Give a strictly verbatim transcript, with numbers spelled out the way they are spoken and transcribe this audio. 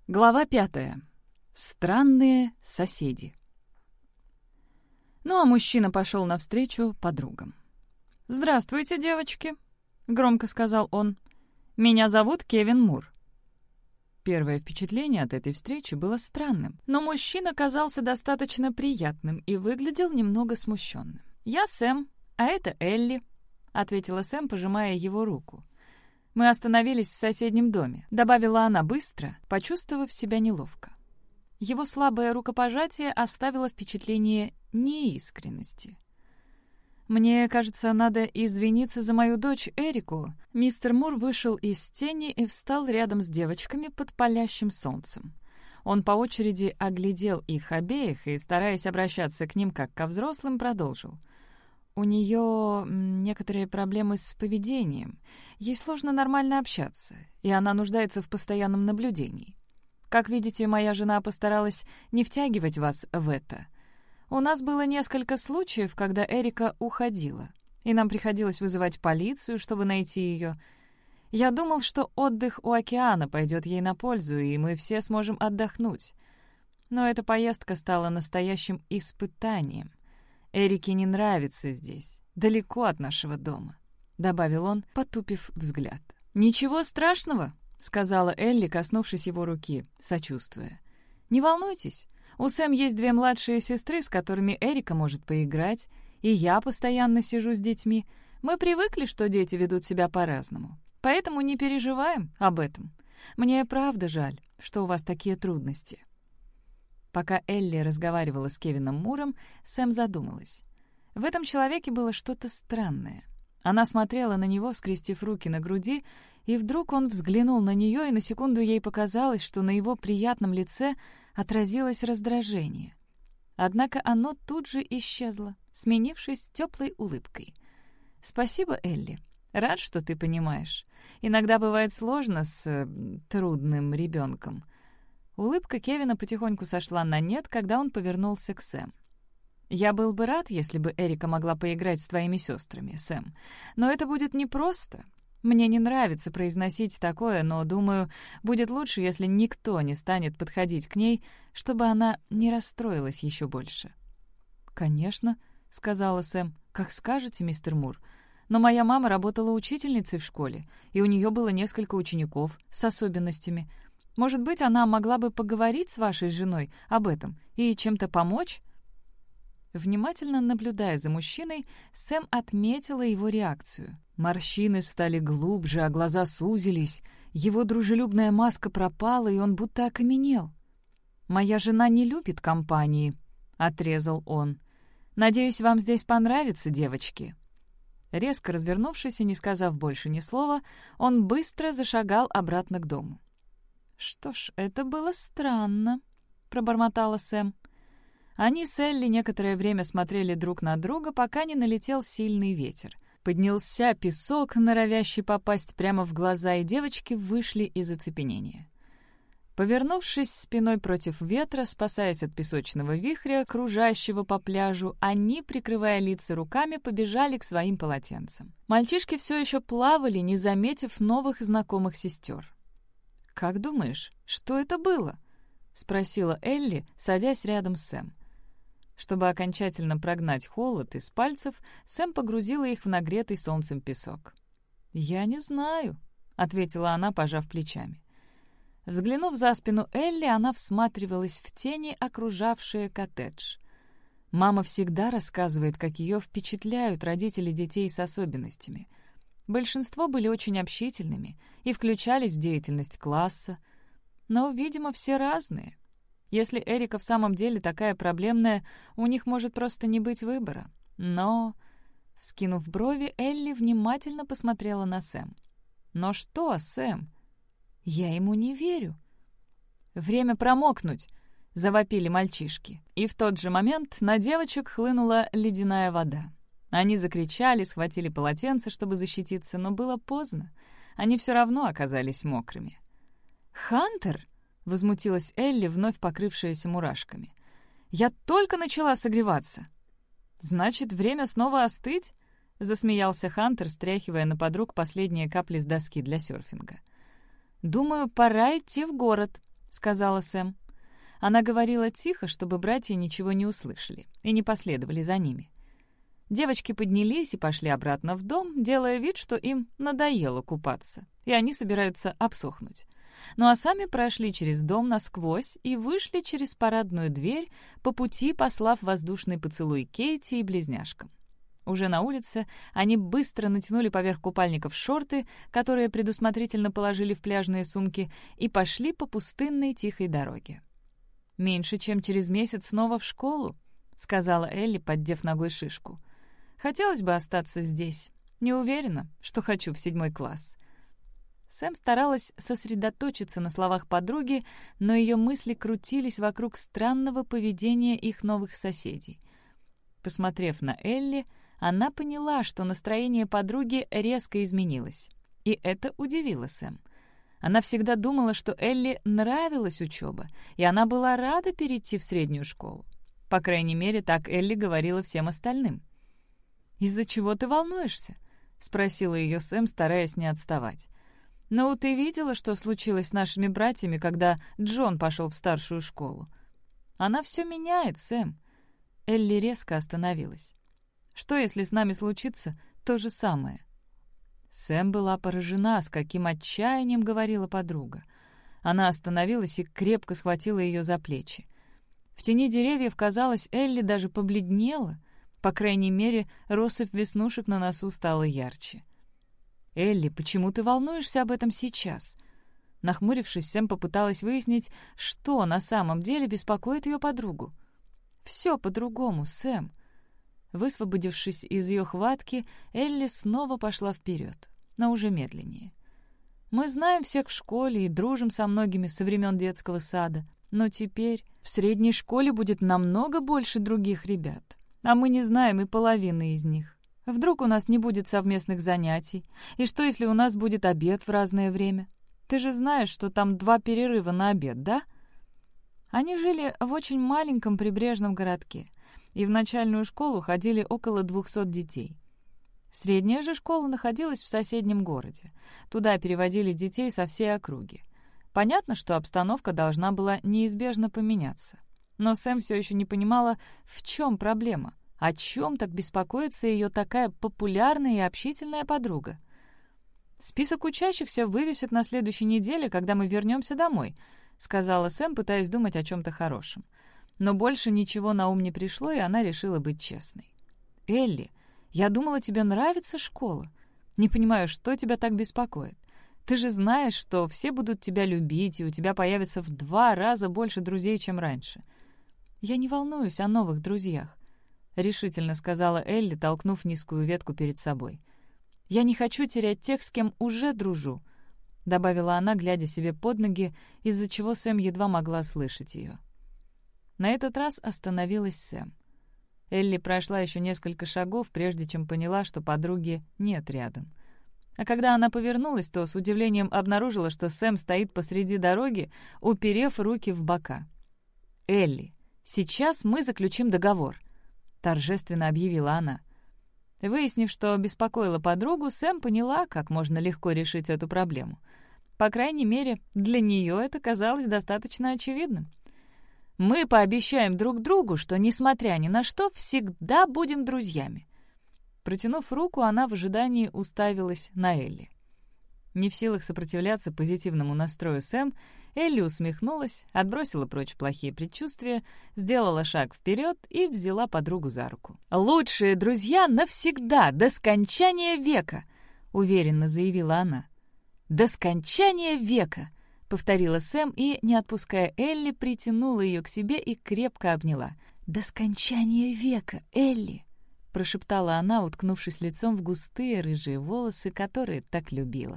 Глава пятая. Странные соседи. Ну а мужчина пошел навстречу подругам. «Здравствуйте, девочки», — громко сказал он. «Меня зовут Кевин Мур». Первое впечатление от этой встречи было странным, но мужчина казался достаточно приятным и выглядел немного смущенным. «Я Сэм, а это Элли», — ответила Сэм, пожимая его руку. «Мы остановились в соседнем доме», — добавила она быстро, почувствовав себя неловко. Его слабое рукопожатие оставило впечатление неискренности. «Мне кажется, надо извиниться за мою дочь Эрику». Мистер Мур вышел из тени и встал рядом с девочками под палящим солнцем. Он по очереди оглядел их обеих и, стараясь обращаться к ним как ко взрослым, продолжил. «У нее некоторые проблемы с поведением. Ей сложно нормально общаться, и она нуждается в постоянном наблюдении. Как видите, моя жена постаралась не втягивать вас в это. У нас было несколько случаев, когда Эрика уходила, и нам приходилось вызывать полицию, чтобы найти ее. Я думал, что отдых у океана пойдет ей на пользу, и мы все сможем отдохнуть. Но эта поездка стала настоящим испытанием. Эрике не нравится здесь, далеко от нашего дома», — добавил он, потупив взгляд. «Ничего страшного», — сказала Элли, коснувшись его руки, сочувствуя. «Не волнуйтесь, у Сэм есть две младшие сестры, с которыми Эрика может поиграть, и я постоянно сижу с детьми. Мы привыкли, что дети ведут себя по-разному, поэтому не переживаем об этом. Мне правда жаль, что у вас такие трудности». Пока Элли разговаривала с Кевином Муром, Сэм задумалась. В этом человеке было что-то странное. Она смотрела на него, скрестив руки на груди, и вдруг он взглянул на нее, и на секунду ей показалось, что на его приятном лице отразилось раздражение. Однако оно тут же исчезло, сменившись теплой улыбкой. «Спасибо, Элли. Рад, что ты понимаешь. Иногда бывает сложно с э, трудным ребенком». Улыбка Кевина потихоньку сошла на нет, когда он повернулся к Сэм. «Я был бы рад, если бы Эрика могла поиграть с твоими сестрами, Сэм. Но это будет непросто. Мне не нравится произносить такое, но, думаю, будет лучше, если никто не станет подходить к ней, чтобы она не расстроилась еще больше». «Конечно», — сказала Сэм, — «как скажете, мистер Мур. Но моя мама работала учительницей в школе, и у нее было несколько учеников с особенностями. Может быть, она могла бы поговорить с вашей женой об этом и чем-то помочь?» Внимательно наблюдая за мужчиной, Сэм отметила его реакцию. Морщины стали глубже, а глаза сузились. Его дружелюбная маска пропала, и он будто окаменел. «Моя жена не любит компании», — отрезал он. «Надеюсь, вам здесь понравится, девочки». Резко развернувшись и не сказав больше ни слова, он быстро зашагал обратно к дому. «Что ж, это было странно», — пробормотала Сэм. Они с Элли некоторое время смотрели друг на друга, пока не налетел сильный ветер. Поднялся песок, норовящий попасть прямо в глаза, и девочки вышли из оцепенения. Повернувшись спиной против ветра, спасаясь от песочного вихря, кружащего по пляжу, они, прикрывая лица руками, побежали к своим полотенцам. Мальчишки все еще плавали, не заметив новых знакомых сестер. «Как думаешь, что это было?» — спросила Элли, садясь рядом с Сэм. Чтобы окончательно прогнать холод из пальцев, Сэм погрузила их в нагретый солнцем песок. «Я не знаю», — ответила она, пожав плечами. Взглянув за спину Элли, она всматривалась в тени, окружавшие коттедж. Мама всегда рассказывает, как ее впечатляют родители детей с особенностями. Большинство были очень общительными и включались в деятельность класса. Но, видимо, все разные. Если Эрика в самом деле такая проблемная, у них может просто не быть выбора. Но, вскинув брови, Элли внимательно посмотрела на Сэм. «Но что, Сэм? Я ему не верю». «Время промокнуть!» — завопили мальчишки. И в тот же момент на девочек хлынула ледяная вода. Они закричали, схватили полотенце, чтобы защититься, но было поздно. Они все равно оказались мокрыми. «Хантер!» — возмутилась Элли, вновь покрывшаяся мурашками. «Я только начала согреваться». «Значит, время снова остыть?» — засмеялся Хантер, стряхивая на подруг последние капли с доски для серфинга. «Думаю, пора идти в город», — — сказала Сэм. Она говорила тихо, чтобы братья ничего не услышали и не последовали за ними. Девочки поднялись и пошли обратно в дом, делая вид, что им надоело купаться, и они собираются обсохнуть. Ну а сами прошли через дом насквозь и вышли через парадную дверь, по пути послав воздушный поцелуй Кейти и близняшкам. Уже на улице они быстро натянули поверх купальников шорты, которые предусмотрительно положили в пляжные сумки, и пошли по пустынной тихой дороге. «Меньше чем через месяц снова в школу», — сказала Элли, поддев ногой шишку. «Хотелось бы остаться здесь. Не уверена, что хочу в седьмой класс». Сэм старалась сосредоточиться на словах подруги, но ее мысли крутились вокруг странного поведения их новых соседей. Посмотрев на Элли, она поняла, что настроение подруги резко изменилось. И это удивило Сэм. Она всегда думала, что Элли нравилась учеба, и она была рада перейти в среднюю школу. По крайней мере, так Элли говорила всем остальным. «Из-за чего ты волнуешься?» — спросила ее Сэм, стараясь не отставать. «Ну, ты видела, что случилось с нашими братьями, когда Джон пошел в старшую школу?» «Она все меняет, Сэм». Элли резко остановилась. «Что, если с нами случится то же самое?» Сэм была поражена, с каким отчаянием говорила подруга. Она остановилась и крепко схватила ее за плечи. В тени деревьев, казалось, Элли даже побледнела. По крайней мере, россыпь веснушек на носу стала ярче. «Элли, почему ты волнуешься об этом сейчас?» Нахмурившись, Сэм попыталась выяснить, что на самом деле беспокоит ее подругу. «Все по-другому, Сэм». Высвободившись из ее хватки, Элли снова пошла вперед, но уже медленнее. «Мы знаем всех в школе и дружим со многими со времен детского сада, но теперь в средней школе будет намного больше других ребят, а мы не знаем и половины из них. Вдруг у нас не будет совместных занятий, и что, если у нас будет обед в разное время? Ты же знаешь, что там два перерыва на обед, да?» Они жили в очень маленьком прибрежном городке, и в начальную школу ходили около двухсот детей. Средняя же школа находилась в соседнем городе. Туда переводили детей со всей округи. Понятно, что обстановка должна была неизбежно поменяться. Но Сэм все еще не понимала, в чем проблема, о чем так беспокоится ее такая популярная и общительная подруга. «Список учащихся вывесят на следующей неделе, когда мы вернемся домой», — сказала Сэм, пытаясь думать о чем-то хорошем. Но больше ничего на ум не пришло, и она решила быть честной. «Элли, я думала, тебе нравится школа. Не понимаю, что тебя так беспокоит. Ты же знаешь, что все будут тебя любить, и у тебя появится в два раза больше друзей, чем раньше». «Я не волнуюсь о новых друзьях», — решительно сказала Элли, толкнув низкую ветку перед собой. «Я не хочу терять тех, с кем уже дружу», — добавила она, глядя себе под ноги, из-за чего Сэм едва могла слышать ее. На этот раз остановилась Сэм. Элли прошла еще несколько шагов, прежде чем поняла, что подруги нет рядом. А когда она повернулась, то с удивлением обнаружила, что Сэм стоит посреди дороги, уперев руки в бока. «Элли, сейчас мы заключим договор», — торжественно объявила она. Выяснив, что беспокоила подругу, Сэм поняла, как можно легко решить эту проблему. По крайней мере, для нее это казалось достаточно очевидным. «Мы пообещаем друг другу, что, несмотря ни на что, всегда будем друзьями». Протянув руку, она в ожидании уставилась на Элли. Не в силах сопротивляться позитивному настрою Сэм, Элли усмехнулась, отбросила прочь плохие предчувствия, сделала шаг вперед и взяла подругу за руку. «Лучшие друзья навсегда, до скончания века!» — уверенно заявила она. «До скончания века!» — повторила Сэм и, не отпуская Элли, притянула ее к себе и крепко обняла. «До скончания века, Элли!» — прошептала она, уткнувшись лицом в густые рыжие волосы, которые так любила.